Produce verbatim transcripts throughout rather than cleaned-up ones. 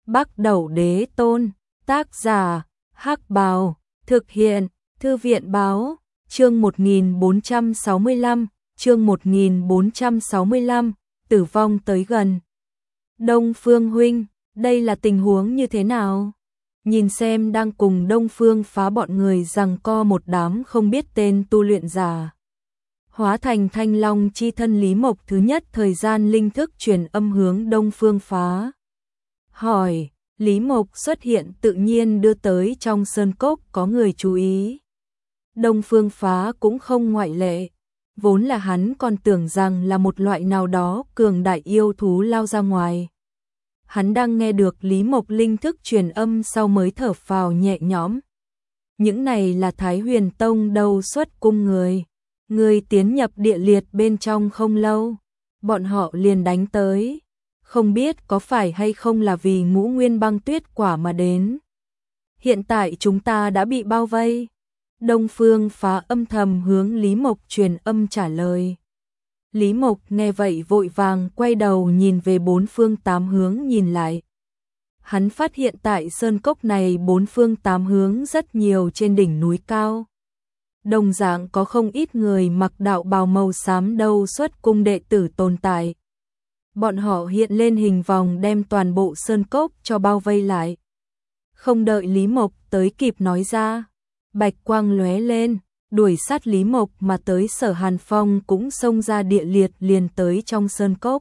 Bắc Đẩu Đế Tôn, tác giả, Hắc Bào, thực hiện, Thư viện báo, chương một nghìn bốn trăm sáu mươi lăm, chương một nghìn bốn trăm sáu mươi lăm, tử vong tới gần. Đông Phương huynh, đây là tình huống như thế nào? Nhìn xem đang cùng Đông Phương Phá bọn người giằng co một đám không biết tên tu luyện giả. Hóa thành thanh long chi thân Lý Mộc thứ nhất thời gian linh thức truyền âm hướng Đông Phương Phá. Hỏi, Lý Mộc xuất hiện tự nhiên đưa tới trong sơn cốc có người chú ý. Đông Phương Phá cũng không ngoại lệ, vốn là hắn còn tưởng rằng là một loại nào đó cường đại yêu thú lao ra ngoài. Hắn đang nghe được Lý Mộc linh thức truyền âm sau mới thở phào nhẹ nhõm. Những này là Thái Huyền Tông đầu xuất cung người. Người tiến nhập địa liệt bên trong không lâu, bọn họ liền đánh tới. Không biết có phải hay không là vì ngũ nguyên băng tuyết quả mà đến. Hiện tại chúng ta đã bị bao vây. Đông Phương Phá âm thầm hướng Lý Mộc truyền âm trả lời. Lý Mộc nghe vậy vội vàng quay đầu nhìn về bốn phương tám hướng nhìn lại. Hắn phát hiện tại sơn cốc này bốn phương tám hướng rất nhiều trên đỉnh núi cao. Đồng dạng có không ít người mặc đạo bào màu xám đâu xuất cung đệ tử tồn tại. Bọn họ hiện lên hình vòng đem toàn bộ sơn cốc cho bao vây lại. Không đợi Lý Mộc tới kịp nói ra, bạch quang lóe lên, đuổi sát Lý Mộc mà tới Sở Hàn Phong cũng xông ra địa liệt liền tới trong sơn cốc.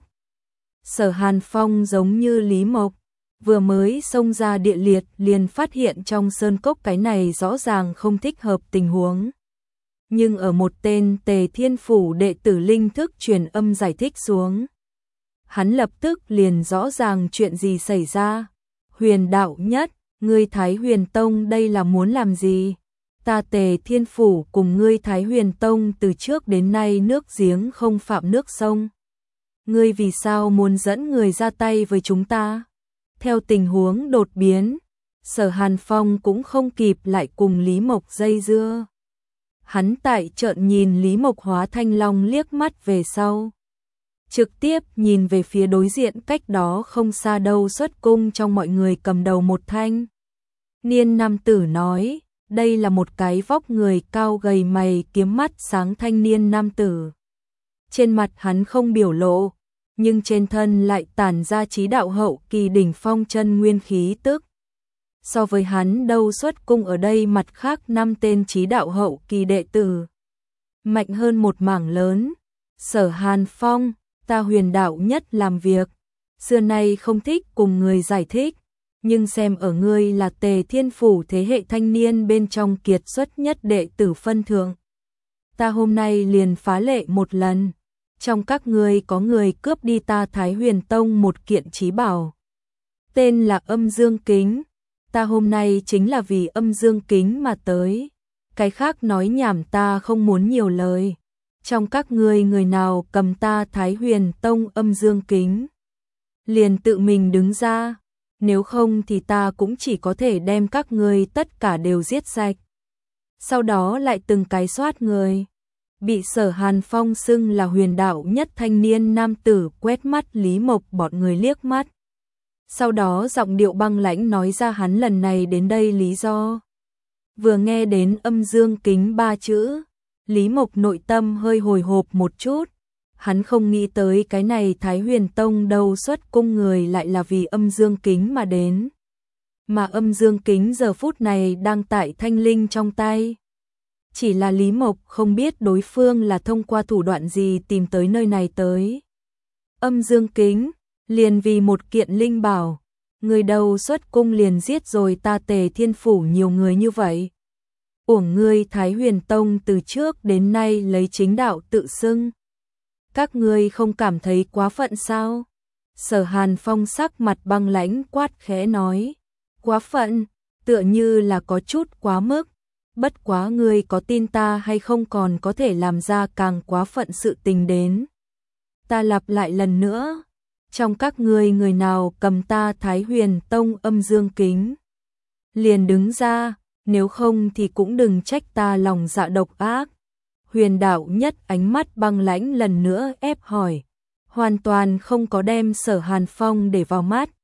Sở Hàn Phong giống như Lý Mộc, vừa mới xông ra địa liệt liền phát hiện trong sơn cốc cái này rõ ràng không thích hợp tình huống. Nhưng ở một tên Tề Thiên Phủ đệ tử linh thức truyền âm giải thích xuống. Hắn lập tức liền rõ ràng chuyện gì xảy ra. Huyền đạo nhất, ngươi Thái Huyền Tông đây là muốn làm gì? Ta Tề Thiên Phủ cùng ngươi Thái Huyền Tông từ trước đến nay nước giếng không phạm nước sông. Ngươi vì sao muốn dẫn người ra tay với chúng ta? Theo tình huống đột biến, Sở Hàn Phong cũng không kịp lại cùng Lý Mộc dây dưa. Hắn tại trợn nhìn Lý Mộc hóa thanh long liếc mắt về sau. Trực tiếp nhìn về phía đối diện cách đó không xa đâu xuất cung trong mọi người cầm đầu một thanh. Niên nam tử nói, đây là một cái vóc người cao gầy mày kiếm mắt sáng thanh niên nam tử. Trên mặt hắn không biểu lộ, nhưng trên thân lại tản ra chí đạo hậu kỳ đỉnh phong chân nguyên khí tức. So với hắn đâu xuất cung ở đây mặt khác năm tên chí đạo hậu kỳ đệ tử. Mạnh hơn một mảng lớn. Sở Hàn Phong, ta huyền đạo nhất làm việc. Xưa nay không thích cùng người giải thích. Nhưng xem ở ngươi là Tề Thiên Phủ thế hệ thanh niên bên trong kiệt xuất nhất đệ tử phân thượng. Ta hôm nay liền phá lệ một lần. Trong các ngươi có người cướp đi ta Thái Huyền Tông một kiện chí bảo. Tên là Âm Dương Kính. Ta hôm nay chính là vì Âm Dương Kính mà tới. Cái khác nói nhảm ta không muốn nhiều lời. Trong các ngươi người nào cầm ta Thái Huyền Tông Âm Dương Kính, liền tự mình đứng ra. Nếu không thì ta cũng chỉ có thể đem các ngươi tất cả đều giết sạch. Sau đó lại từng cái soát người. Bị Sở Hàn Phong xưng là huyền đạo nhất thanh niên nam tử quét mắt Lý Mộc bọn người liếc mắt. Sau đó giọng điệu băng lãnh nói ra hắn lần này đến đây lý do. Vừa nghe đến Âm Dương Kính ba chữ, Lý Mộc nội tâm hơi hồi hộp một chút. Hắn không nghĩ tới cái này Thái Huyền Tông đầu xuất cung người lại là vì Âm Dương Kính mà đến. Mà Âm Dương Kính giờ phút này đang tại thanh linh trong tay. Chỉ là Lý Mộc không biết đối phương là thông qua thủ đoạn gì tìm tới nơi này tới. Âm Dương Kính, liền vì một kiện linh bảo, người đầu xuất cung liền giết rồi ta Tề Thiên Phủ nhiều người như vậy. Uổng ngươi Thái Huyền Tông từ trước đến nay lấy chính đạo tự xưng. Các ngươi không cảm thấy quá phận sao? Sở Hàn Phong sắc mặt băng lãnh quát khẽ nói. Quá phận, tựa như là có chút quá mức. Bất quá ngươi có tin ta hay không còn có thể làm ra càng quá phận sự tình đến. Ta lặp lại lần nữa. Trong các ngươi người nào cầm ta Thái Huyền Tông Âm Dương Kính, liền đứng ra, nếu không thì cũng đừng trách ta lòng dạ độc ác. Huyền đạo nhất ánh mắt băng lãnh lần nữa ép hỏi, hoàn toàn không có đem Sở Hàn Phong để vào mắt.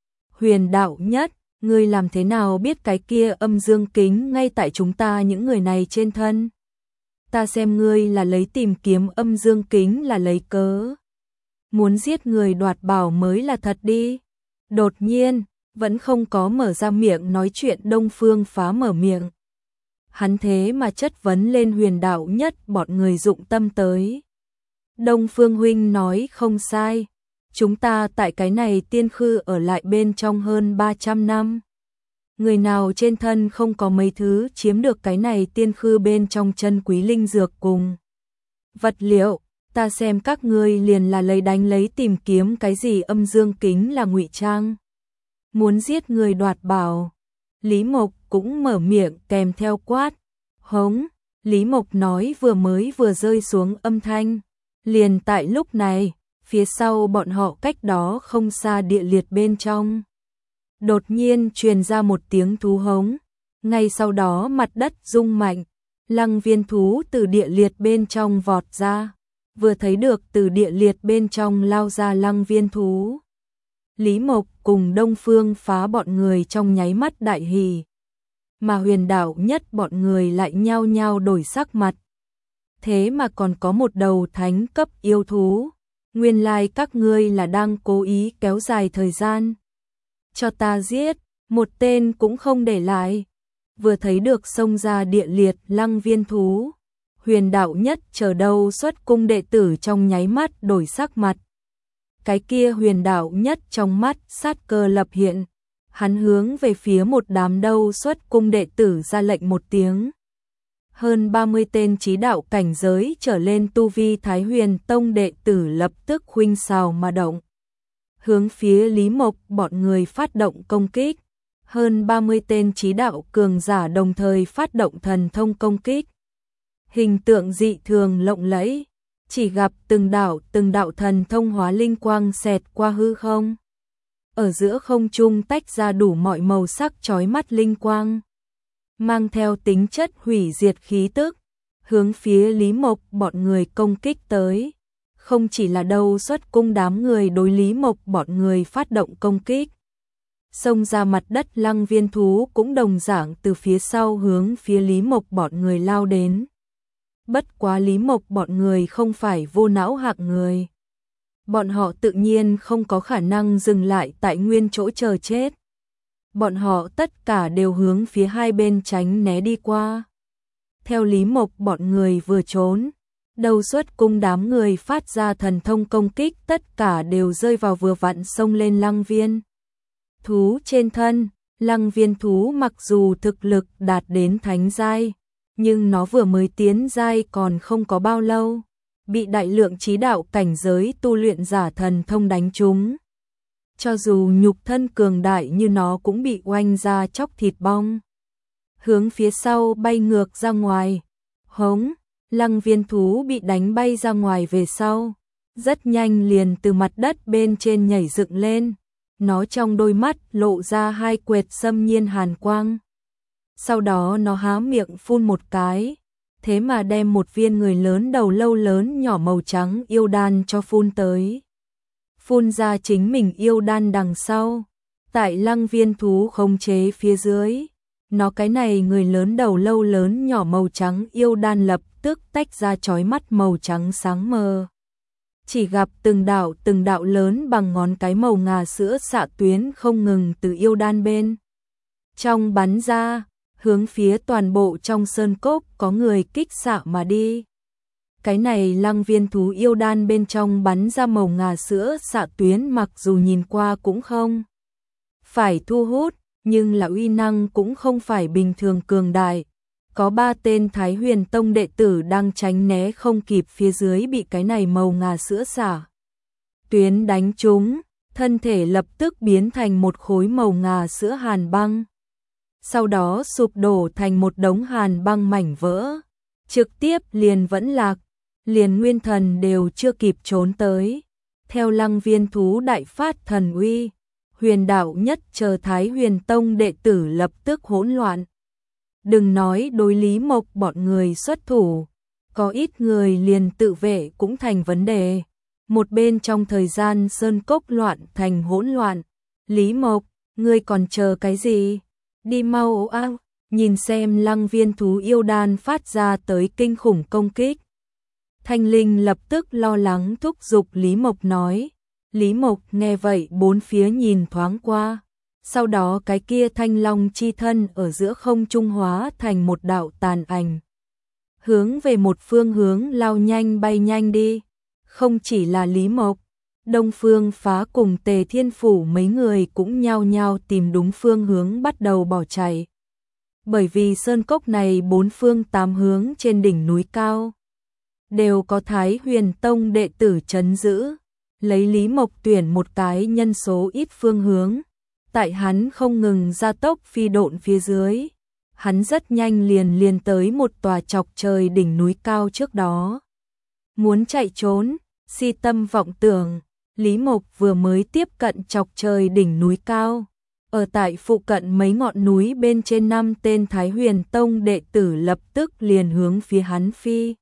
Huyền đạo nhất, ngươi làm thế nào biết cái kia âm dương kính ngay tại chúng ta những người này trên thân? Ta xem ngươi là lấy tìm kiếm âm dương kính là lấy cớ. Muốn giết người đoạt bảo mới là thật đi. Đột nhiên, vẫn không có mở ra miệng nói chuyện Đông Phương Phá mở miệng. Hắn thế mà chất vấn lên huyền đạo nhất bọn người dụng tâm tới. Đông Phương huynh nói không sai. Chúng ta tại cái này tiên khư ở lại bên trong hơn ba trăm năm. Người nào trên thân không có mấy thứ chiếm được cái này tiên khư bên trong chân quý linh dược cùng vật liệu, ta xem các ngươi liền là lấy đánh lấy tìm kiếm cái gì âm dương kính là ngụy trang. Muốn giết người đoạt bảo. Lý Mộc cũng mở miệng kèm theo quát. Hống, Lý Mộc nói vừa mới vừa rơi xuống âm thanh. Liền tại lúc này, phía sau bọn họ cách đó không xa địa liệt bên trong. Đột nhiên truyền ra một tiếng thú hống. Ngay sau đó mặt đất rung mạnh. Lăng viên thú từ địa liệt bên trong vọt ra. Vừa thấy được từ địa liệt bên trong lao ra lăng viên thú. Lý Mộc cùng Đông Phương Phá bọn người trong nháy mắt đại hỉ. Mà huyền đạo nhất bọn người lại nhao nhao đổi sắc mặt. Thế mà còn có một đầu thánh cấp yêu thú. Nguyên lai các ngươi là đang cố ý kéo dài thời gian. Cho ta giết, một tên cũng không để lại. Vừa thấy được xông ra địa liệt lăng viên thú. Huyền đạo nhất chờ đâu xuất cung đệ tử trong nháy mắt đổi sắc mặt. Cái kia huyền đạo nhất trong mắt sát cơ lập hiện. Hắn hướng về phía một đám đâu xuất cung đệ tử ra lệnh một tiếng. Hơn ba mươi tên chí đạo cảnh giới trở lên tu vi Thái Huyền Tông đệ tử lập tức khuynh xào mà động. Hướng phía Lý Mộc bọn người phát động công kích. Hơn ba mươi tên chí đạo cường giả đồng thời phát động thần thông công kích. Hình tượng dị thường lộng lẫy. Chỉ gặp từng đạo từng đạo thần thông hóa linh quang xẹt qua hư không. Ở giữa không trung tách ra đủ mọi màu sắc chói mắt linh quang. Mang theo tính chất hủy diệt khí tức. Hướng phía Lý Mộc bọn người công kích tới. Không chỉ là đâu xuất cung đám người đối Lý Mộc bọn người phát động công kích. Xông ra mặt đất lăng viên thú cũng đồng dạng từ phía sau hướng phía Lý Mộc bọn người lao đến. Bất quá Lý Mộc bọn người không phải vô não hạng người. Bọn họ tự nhiên không có khả năng dừng lại tại nguyên chỗ chờ chết. Bọn họ tất cả đều hướng phía hai bên tránh né đi qua. Theo Lý Mộc bọn người vừa trốn, đầu xuất cung đám người phát ra thần thông công kích tất cả đều rơi vào vừa vặn xông lên lăng viên. Thú trên thân, lăng viên thú mặc dù thực lực đạt đến thánh giai, nhưng nó vừa mới tiến giai còn không có bao lâu, bị đại lượng chí đạo cảnh giới tu luyện giả thần thông đánh trúng. Cho dù nhục thân cường đại như nó cũng bị oanh ra chóc thịt bong. Hướng phía sau bay ngược ra ngoài. Hống, lăng viên thú bị đánh bay ra ngoài về sau. Rất nhanh liền từ mặt đất bên trên nhảy dựng lên. Nó trong đôi mắt lộ ra hai quệt xâm nhiên hàn quang. Sau đó nó há miệng phun một cái. Thế mà đem một viên người lớn đầu lâu lớn nhỏ màu trắng yêu đan cho phun tới. Phun ra chính mình yêu đan đằng sau. Tại lăng viên thú khống chế phía dưới. Nó cái này người lớn đầu lâu lớn nhỏ màu trắng yêu đan lập tức tách ra chói mắt màu trắng sáng mờ. Chỉ gặp từng đạo từng đạo lớn bằng ngón cái màu ngà sữa xạ tuyến không ngừng từ yêu đan bên trong bắn ra, hướng phía toàn bộ trong sơn cốc có người kích xạ mà đi. Cái này lăng viên thú yêu đan bên trong bắn ra màu ngà sữa xạ tuyến mặc dù nhìn qua cũng không phải thu hút, nhưng là uy năng cũng không phải bình thường cường đại. Có ba tên Thái Huyền Tông đệ tử đang tránh né không kịp phía dưới bị cái này màu ngà sữa xả tuyến đánh trúng, thân thể lập tức biến thành một khối màu ngà sữa hàn băng. Sau đó sụp đổ thành một đống hàn băng mảnh vỡ, trực tiếp liền vẫn lạc, liền nguyên thần đều chưa kịp trốn tới. Theo lăng viên thú đại phát thần uy, huyền đạo nhất chờ Thái Huyền Tông đệ tử lập tức hỗn loạn. Đừng nói đối Lý Mộc bọn người xuất thủ, có ít người liền tự vệ cũng thành vấn đề. Một bên trong thời gian sơn cốc loạn thành hỗn loạn, Lý Mộc, Ngươi còn chờ cái gì? Đi mau a, nhìn xem Lăng Viên thú yêu đan phát ra tới kinh khủng công kích. Thanh Linh lập tức lo lắng thúc giục Lý Mộc nói. Lý Mộc nghe vậy bốn phía nhìn thoáng qua. Sau đó cái kia thanh long chi thân ở giữa không trung hóa thành một đạo tàn ảnh. Hướng về một phương hướng lao nhanh bay nhanh đi. Không chỉ là Lý Mộc, Đông Phương Phá cùng Tề Thiên Phủ mấy người cũng nhao nhao tìm đúng phương hướng bắt đầu bỏ chạy. Bởi vì sơn cốc này bốn phương tám hướng trên đỉnh núi cao đều có Thái Huyền Tông đệ tử trấn giữ, lấy Lý Mộc tuyển một cái nhân số ít phương hướng. Tại hắn không ngừng gia tốc phi độn phía dưới, hắn rất nhanh liền liền tới một tòa chọc trời đỉnh núi cao trước đó. Muốn chạy trốn, si tâm vọng tưởng, Lý Mộc vừa mới tiếp cận chọc trời đỉnh núi cao. Ở tại phụ cận mấy ngọn núi bên trên năm tên Thái Huyền Tông đệ tử lập tức liền hướng phía hắn phi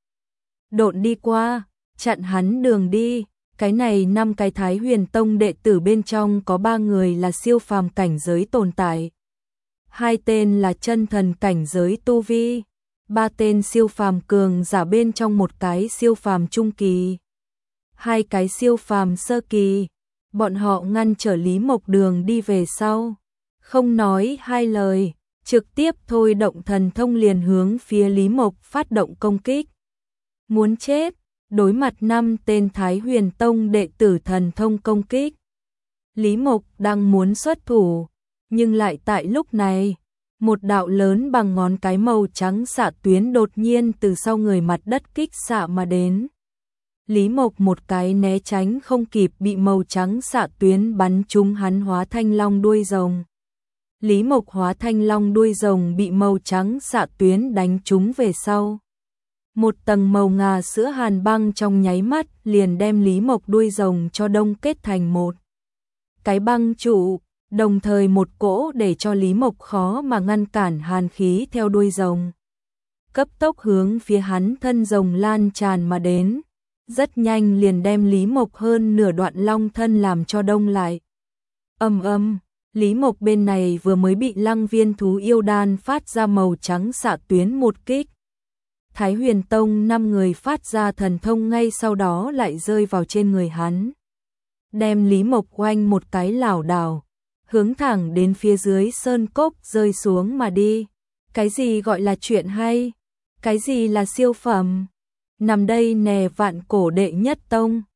độn đi qua, chặn hắn đường đi. Cái này năm cái Thái Huyền Tông đệ tử bên trong có ba người là siêu phàm cảnh giới tồn tại, hai tên là chân thần cảnh giới tu vi, ba tên siêu phàm cường giả bên trong một cái siêu phàm trung kỳ, hai cái siêu phàm sơ kỳ. Bọn họ ngăn trở Lý Mộc đường đi về sau, không nói hai lời, trực tiếp thôi động thần thông liền hướng phía Lý Mộc phát động công kích. Muốn chết, đối mặt năm tên Thái Huyền Tông đệ tử thần thông công kích. Lý Mộc đang muốn xuất thủ, nhưng lại tại lúc này, một đạo lớn bằng ngón cái màu trắng xạ tuyến đột nhiên từ sau người mặt đất kích xạ mà đến. Lý Mộc một cái né tránh không kịp bị màu trắng xạ tuyến bắn trúng hắn hóa thanh long đuôi rồng. Lý Mộc hóa thanh long đuôi rồng bị màu trắng xạ tuyến đánh trúng về sau. Một tầng màu ngà sữa hàn băng trong nháy mắt liền đem Lý Mộc đuôi rồng cho đông kết thành một cái băng trụ, đồng thời một cỗ để cho Lý Mộc khó mà ngăn cản hàn khí theo đuôi rồng. Cấp tốc hướng phía hắn thân rồng lan tràn mà đến, rất nhanh liền đem Lý Mộc hơn nửa đoạn long thân làm cho đông lại. Ầm ầm, Lý Mộc bên này vừa mới bị Lăng Viên thú yêu đan phát ra màu trắng xạ tuyến một kích. Thái Huyền Tông năm người phát ra thần thông ngay sau đó lại rơi vào trên người hắn, đem Lý Mộc oanh một cái lảo đảo, hướng thẳng đến phía dưới sơn cốc rơi xuống mà đi. Cái gì gọi là chuyện hay? Cái gì là siêu phẩm? Nằm đây nè vạn cổ đệ nhất tông,